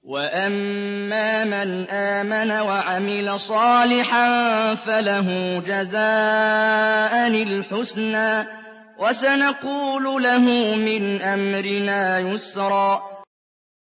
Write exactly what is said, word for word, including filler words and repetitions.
وَأَمَّا مَنْ آمَنَ وَعَمِلَ صَالِحًا فَلَهُ جَزَاءً الْحُسْنَىٰ ۖ وَسَنَقُولُ لَهُ مِنْ أَمْرِنَا يُسْرًا